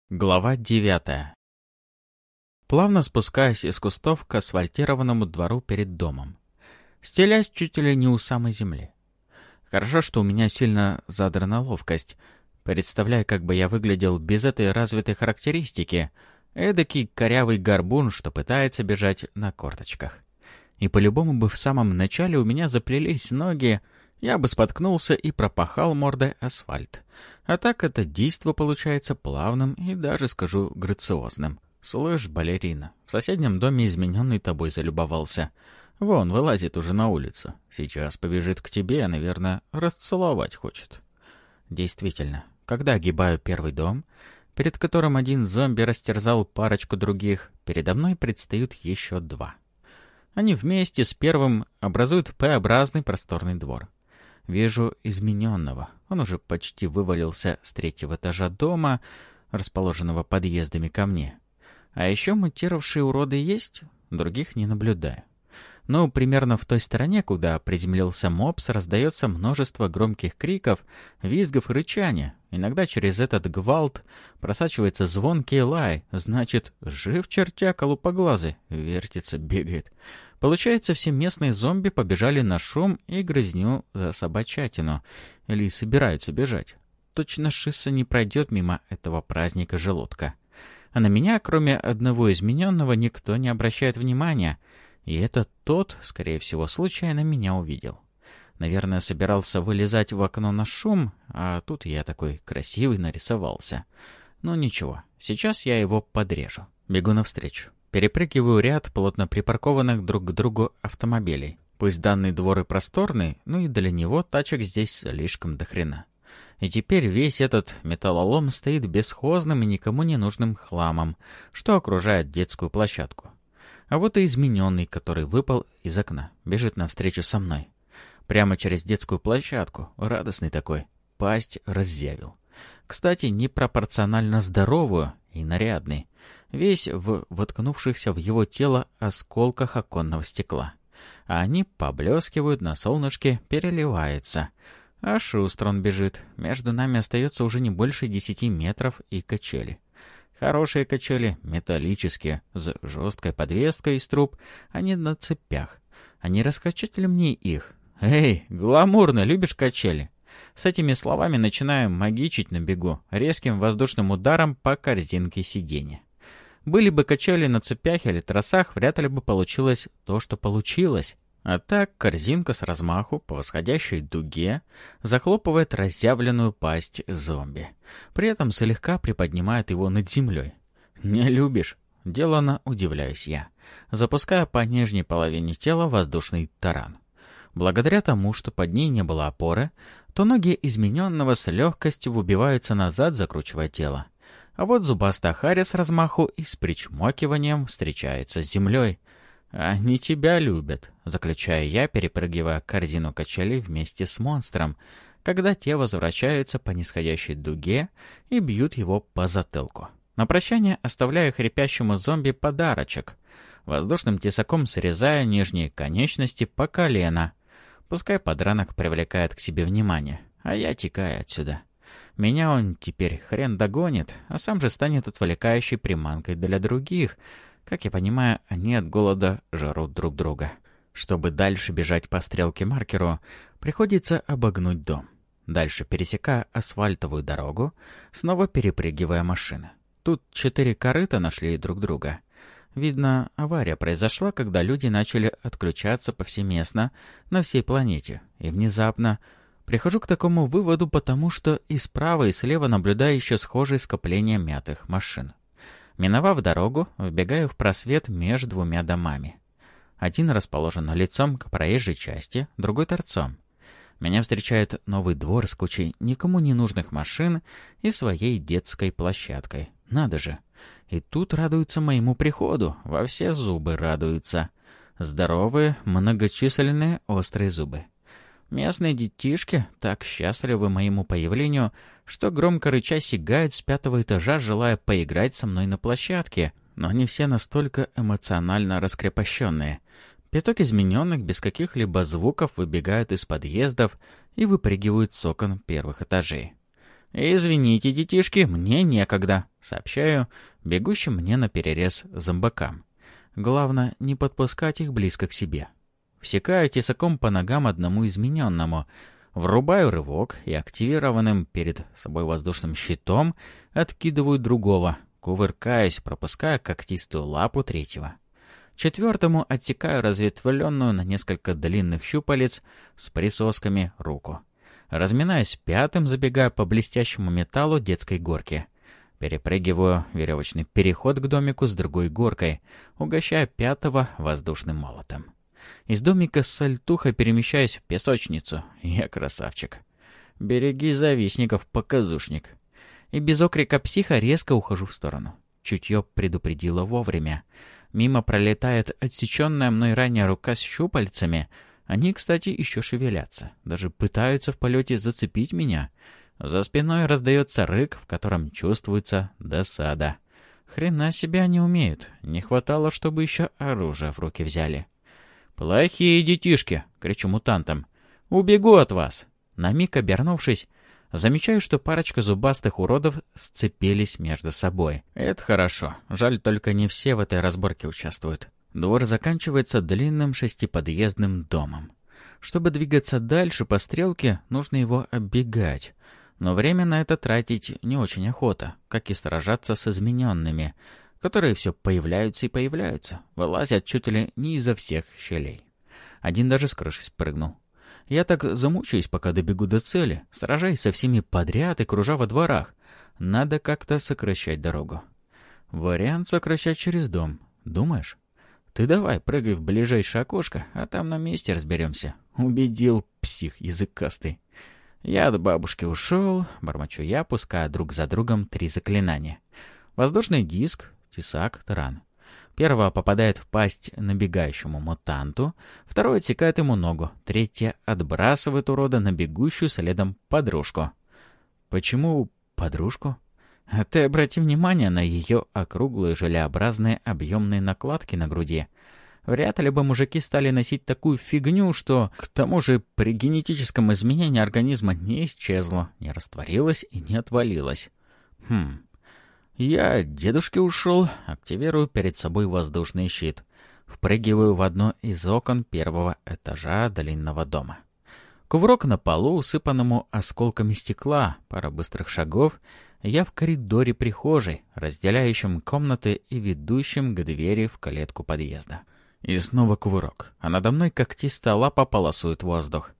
Глава 9. Плавно спускаясь из кустов к асфальтированному двору перед домом, стелясь чуть ли не у самой земли. Хорошо, что у меня сильно задрана ловкость. Представляю, как бы я выглядел без этой развитой характеристики. Эдакий корявый горбун, что пытается бежать на корточках. И по-любому бы в самом начале у меня заплелись ноги, я бы споткнулся и пропахал мордой асфальт. А так это действо получается плавным и даже, скажу, грациозным. Слышь, балерина, в соседнем доме измененный тобой залюбовался. Вон, вылазит уже на улицу. Сейчас побежит к тебе, наверное, расцеловать хочет. Действительно, когда огибаю первый дом, перед которым один зомби растерзал парочку других, передо мной предстают еще два. Они вместе с первым образуют П-образный просторный двор. Вижу измененного. Он уже почти вывалился с третьего этажа дома, расположенного подъездами ко мне. А еще мутировавшие уроды есть, других не наблюдаю. Но примерно в той стороне, куда приземлился мопс, раздается множество громких криков, визгов и рычания. Иногда через этот гвалт просачивается звонкий лай. Значит, жив чертяка лупоглазый, вертится, бегает. Получается, все местные зомби побежали на шум и грызню за собачатину. Или собираются бежать. Точно шисса не пройдет мимо этого праздника желудка. А на меня, кроме одного измененного, никто не обращает внимания. И это тот, скорее всего, случайно меня увидел. Наверное, собирался вылезать в окно на шум, а тут я такой красивый нарисовался. Ну ничего, сейчас я его подрежу. Бегу навстречу. Перепрыгиваю ряд плотно припаркованных друг к другу автомобилей. Пусть данный двор и просторный, но и для него тачек здесь слишком дохрена. И теперь весь этот металлолом стоит бесхозным и никому не нужным хламом, что окружает детскую площадку. А вот и измененный, который выпал из окна, бежит навстречу со мной. Прямо через детскую площадку, радостный такой, пасть разъявил. Кстати, непропорционально здоровую и нарядный, весь в воткнувшихся в его тело осколках оконного стекла. А они поблескивают на солнышке, переливаются. А шустро он бежит. Между нами остается уже не больше 10 метров и качели. Хорошие качели, металлические, с жесткой подвеской из труб, а не на цепях. Они раскачать ли мне их? «Эй, гламурно, любишь качели?» С этими словами начинаю магичить на бегу, резким воздушным ударом по корзинке сиденья. Были бы качели на цепях или тросах, вряд ли бы получилось то, что получилось. А так корзинка с размаху по восходящей дуге захлопывает разъявленную пасть зомби. При этом слегка приподнимает его над землей. «Не любишь?» — делано удивляюсь я, запуская по нижней половине тела воздушный таран. Благодаря тому, что под ней не было опоры, то ноги измененного с легкостью выбиваются назад, закручивая тело. А вот зубастая харя с размаху и с причмокиванием встречается с землей. «Они тебя любят», — заключаю я, перепрыгивая корзину качелей вместе с монстром, когда те возвращаются по нисходящей дуге и бьют его по затылку. На прощание оставляю хрипящему зомби подарочек. Воздушным тесаком срезаю нижние конечности по колено. Пускай подранок привлекает к себе внимание, а я текаю отсюда. Меня он теперь хрен догонит, а сам же станет отвлекающей приманкой для других. Как я понимаю, они от голода жрут друг друга. Чтобы дальше бежать по стрелке-маркеру, приходится обогнуть дом. Дальше пересекая асфальтовую дорогу, снова перепрыгивая машины. Тут 4 корыта нашли друг друга. Видно, авария произошла, когда люди начали отключаться повсеместно на всей планете. И внезапно прихожу к такому выводу, потому что и справа, и слева наблюдаю еще схожие скопления мятых машин. Миновав дорогу, вбегаю в просвет между двумя домами. Один расположен лицом к проезжей части, другой торцом. Меня встречает новый двор с кучей никому не нужных машин и своей детской площадкой. Надо же! И тут радуются моему приходу, во все зубы радуются. Здоровые, многочисленные острые зубы. Местные детишки так счастливы моему появлению, что громко рыча сигают с 5-го этажа, желая поиграть со мной на площадке, но они все настолько эмоционально раскрепощенные. Пяток измененных без каких-либо звуков выбегают из подъездов и выпрыгивают с окон первых этажей. «Извините, детишки, мне некогда», — сообщаю бегущим мне наперерез зомбакам. Главное, не подпускать их близко к себе. Всекаю тесаком по ногам одному измененному, врубаю рывок и активированным перед собой воздушным щитом откидываю другого, кувыркаюсь, пропуская когтистую лапу третьего. Четвертому отсекаю разветвленную на несколько длинных щупалец с присосками руку. Разминаюсь пятым, забегая по блестящему металлу детской горки. Перепрыгиваю веревочный переход к домику с другой горкой, угощая пятого воздушным молотом. Из домика с сальтухой перемещаюсь в песочницу. Я красавчик. Береги завистников, показушник. И без окрика психа резко ухожу в сторону. Чутье предупредило вовремя. Мимо пролетает отсеченная мной ранее рука с щупальцами. Они, кстати, еще шевелятся. Даже пытаются в полете зацепить меня. За спиной раздается рык, в котором чувствуется досада. Хрена себе они умеют. Не хватало, чтобы еще оружие в руки взяли. «Плохие детишки!» — кричу мутантам. «Убегу от вас!» На миг обернувшись, замечаю, что парочка зубастых уродов сцепились между собой. Это хорошо. Жаль, только не все в этой разборке участвуют. Двор заканчивается длинным шестиподъездным домом. Чтобы двигаться дальше по стрелке, нужно его оббегать. Но время на это тратить не очень охота, как и сражаться с измененными, которые все появляются и появляются, вылазят чуть ли не изо всех щелей. Один даже с крыши спрыгнул. Я так замучаюсь, пока добегу до цели, сражаясь со всеми подряд и кружа во дворах. Надо как-то сокращать дорогу. Вариант сокращать через дом. Думаешь? Ты давай, прыгай в ближайшее окошко, а там на месте разберемся. Убедил, псих языкастый. Я от бабушки ушел, бормочу я, пуская друг за другом 3 заклинания. Воздушный диск, тесак, таран. Первое попадает в пасть набегающему мутанту, второе отсекает ему ногу, третье отбрасывает урода на бегущую следом подружку. Почему подружку? А ты обрати внимание на ее округлые желеобразные объемные накладки на груди. Вряд ли бы мужики стали носить такую фигню, что, к тому же, при генетическом изменении организма не исчезло, не растворилось и не отвалилось. Я от дедушки ушел, активирую перед собой воздушный щит. Впрыгиваю в одно из окон первого этажа длинного дома. Кувырок на полу, усыпанному осколками стекла, пара быстрых шагов. Я в коридоре прихожей, разделяющем комнаты и ведущем к двери в калитку подъезда. И снова кувырок, а надо мной когтистая лапа полосует воздух.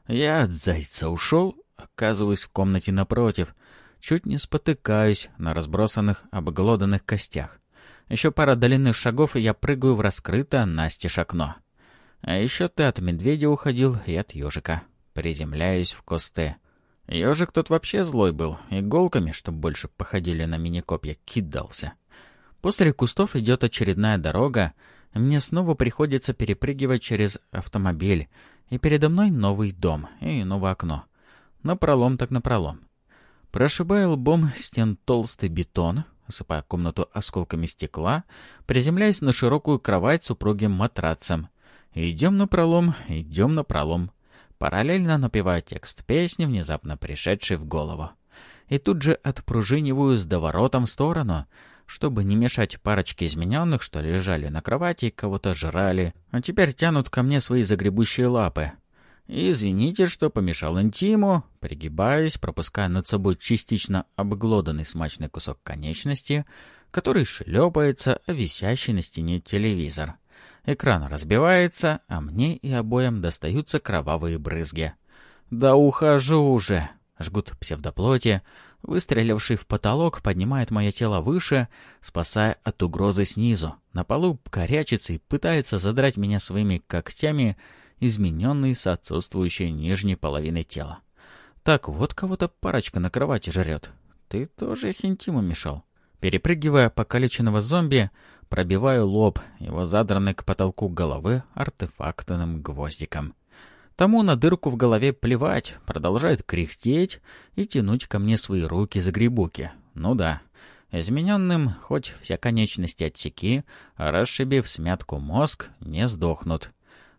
Я от зайца ушел, оказываюсь в комнате напротив. Чуть не спотыкаюсь на разбросанных обглоданных костях. Еще пара длинных шагов, и я прыгаю в раскрытое настежь окно. А еще ты от медведя уходил и от ежика. Приземляюсь в кусты. Ежик тут вообще злой был, иголками, чтобы больше походили на мини-копья, кидался. После кустов идет очередная дорога, и мне снова приходится перепрыгивать через автомобиль, и передо мной новый дом и новое окно. Напролом так напролом. Прошибая лбом стен толстый бетон, осыпая комнату осколками стекла, приземляясь на широкую кровать с упругим матрацем. Идем напролом, параллельно напевая текст песни, внезапно пришедшей в голову. И тут же отпружиниваю с доворотом в сторону, чтобы не мешать парочке измененных, что лежали на кровати и кого-то жрали, а теперь тянут ко мне свои загребущие лапы. Извините, что помешал интиму, пригибаясь, пропуская над собой частично обглоданный смачный кусок конечности, который шлепается о висящий на стене телевизор. Экран разбивается, а мне и обоим достаются кровавые брызги. «Да ухожу уже!» Жгут псевдоплоти, выстреливший в потолок, поднимает мое тело выше, спасая от угрозы снизу. На полу корячится и пытается задрать меня своими когтями, измененный с отсутствующей нижней половиной тела. Так вот кого-то парочка на кровати жрет. Ты тоже их интиму мешал. Перепрыгивая покалеченного зомби, пробиваю лоб, его задранный к потолку головы артефактным гвоздиком. Тому на дырку в голове плевать, продолжает кряхтеть и тянуть ко мне свои руки-загребуки. Ну да, измененным хоть все конечности отсеки, расшибив смятку мозг, не сдохнут.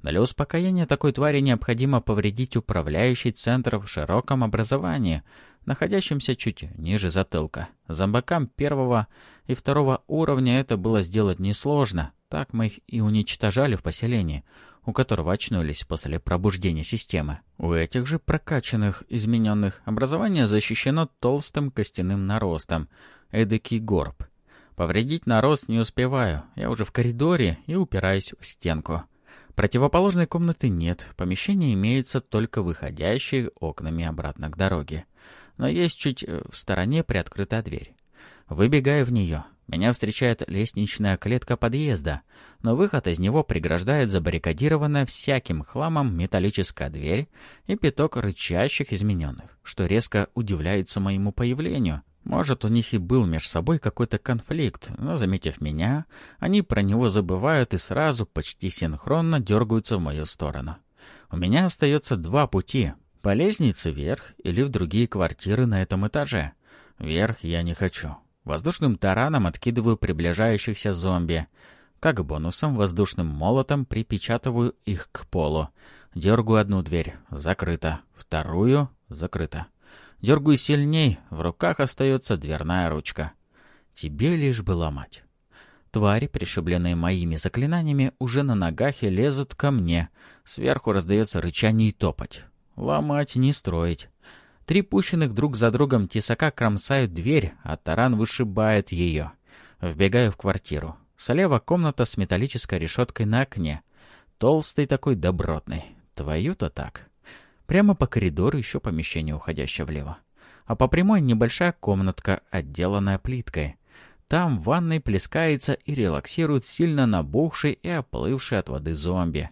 Для успокоения такой твари необходимо повредить управляющий центр в широком образовании, находящемся чуть ниже затылка. Зомбакам первого и второго уровня это было сделать несложно. Так мы их и уничтожали в поселении, у которого очнулись после пробуждения системы. У этих же прокачанных, измененных образование защищено толстым костяным наростом, эдакий горб. Повредить нарост не успеваю, я уже в коридоре и упираюсь в стенку. Противоположной комнаты нет, помещение имеется только выходящие окнами обратно к дороге. Но есть чуть в стороне приоткрытая дверь. Выбегаю в нее. Меня встречает лестничная клетка подъезда, но выход из него преграждает забаррикадированная всяким хламом металлическая дверь и пяток рычащих измененных, что резко удивляется моему появлению. Может, у них и был между собой какой-то конфликт, но, заметив меня, они про него забывают и сразу, почти синхронно, дергаются в мою сторону. У меня остается два пути. По лестнице вверх или в другие квартиры на этом этаже. Вверх я не хочу. Воздушным тараном откидываю приближающихся зомби. Как бонусом воздушным молотом припечатываю их к полу. Дергаю одну дверь. Закрыто. Вторую. Закрыто. Дергаю сильней, в руках остается дверная ручка. Тебе лишь бы ломать. Твари, пришибленные моими заклинаниями, уже на ногах и лезут ко мне. Сверху раздается рычание и топать. Ломать, не строить. 3 пущенных друг за другом тесака кромсают дверь, а таран вышибает ее. Вбегаю в квартиру. Слева комната с металлической решеткой на окне. Толстый такой добротный. Твою-то так. Прямо по коридору еще помещение, уходящее влево. А по прямой небольшая комнатка, отделанная плиткой. Там в ванной плескается и релаксирует сильно набухший и оплывший от воды зомби.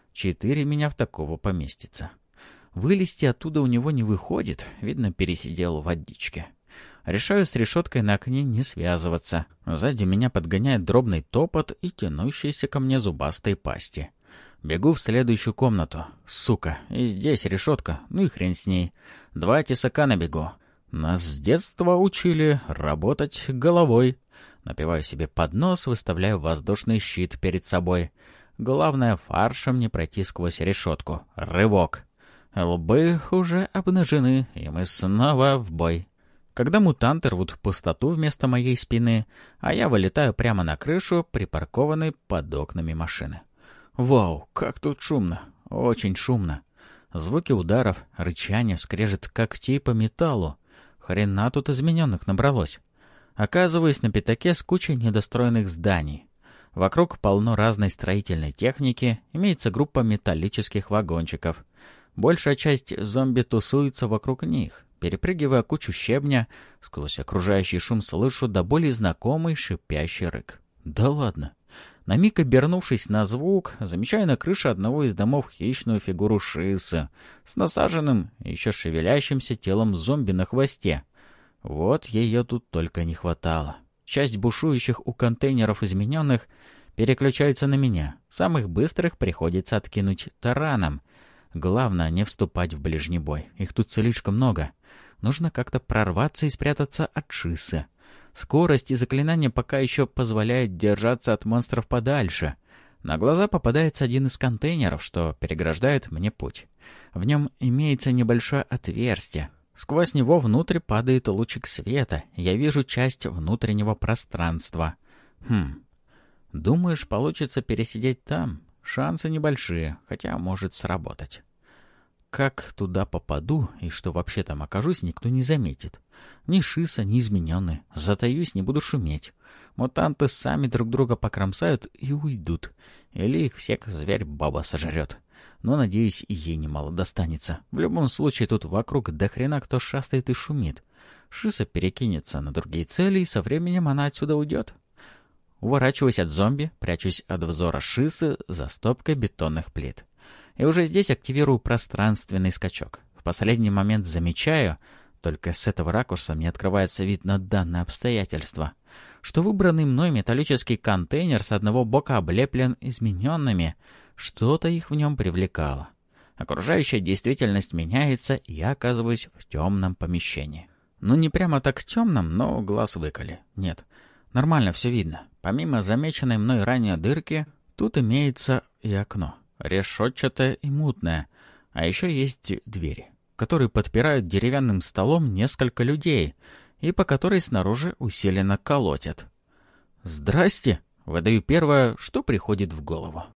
4 меня в такого поместится. Вылезти оттуда у него не выходит, видно, пересидел в водичке. Решаю с решеткой на окне не связываться. Сзади меня подгоняет дробный топот и тянущиеся ко мне зубастые пасти. Бегу в следующую комнату. Сука, и здесь решетка, ну и хрен с ней. 2 тесака на бегу. Нас с детства учили работать головой. Напиваю себе под нос, выставляю воздушный щит перед собой. Главное, фаршем не пройти сквозь решетку. Рывок. Лбы уже обнажены, и мы снова в бой. Когда мутанты рвут пустоту вместо моей спины, а я вылетаю прямо на крышу, припаркованной под окнами машины. Вау, как тут шумно. Очень шумно. Звуки ударов, рычание, скрежет когтей по металлу. Хрена тут измененных набралось. Оказываюсь на пятаке с кучей недостроенных зданий. Вокруг полно разной строительной техники, имеется группа металлических вагончиков. Большая часть зомби тусуется вокруг них. Перепрыгивая кучу щебня, сквозь окружающий шум слышу до боли знакомый шипящий рык. Да ладно. На миг обернувшись на звук, замечаю на крыше одного из домов хищную фигуру шисы с насаженным, еще шевелящимся телом зомби на хвосте. Вот ее тут только не хватало. Часть бушующих у контейнеров измененных переключается на меня. Самых быстрых приходится откинуть тараном. Главное не вступать в ближний бой. Их тут слишком много. Нужно как-то прорваться и спрятаться от шисы. Скорость и заклинание пока еще позволяют держаться от монстров подальше. На глаза попадается один из контейнеров, что переграждает мне путь. В нем имеется небольшое отверстие. Сквозь него внутрь падает лучик света. Я вижу часть внутреннего пространства. Думаешь, получится пересидеть там? Шансы небольшие, хотя может сработать. Как туда попаду и что вообще там окажусь, никто не заметит. Ни шиса, ни измененные. Затаюсь, не буду шуметь. Мутанты сами друг друга покромсают и уйдут. Или их всех зверь-баба сожрет. Но, надеюсь, и ей немало достанется. В любом случае, тут вокруг до хрена кто шастает и шумит. Шиса перекинется на другие цели, и со временем она отсюда уйдет. Уворачиваюсь от зомби, прячусь от взора шисы за стопкой бетонных плит. И уже здесь активирую пространственный скачок. В последний момент замечаю, только с этого ракурса мне открывается вид на данное обстоятельство, что выбранный мной металлический контейнер с одного бока облеплен измененными. Что-то их в нем привлекало. Окружающая действительность меняется, и я оказываюсь в темном помещении. Ну, не прямо так темном, но глаз выколи. Нет, нормально все видно. Помимо замеченной мной ранее дырки, тут имеется и окно. решетчатая и мутная. А еще есть двери, которые подпирают деревянным столом несколько людей, и по которой снаружи усиленно колотят. «Здрасте!» — выдаю первое, что приходит в голову.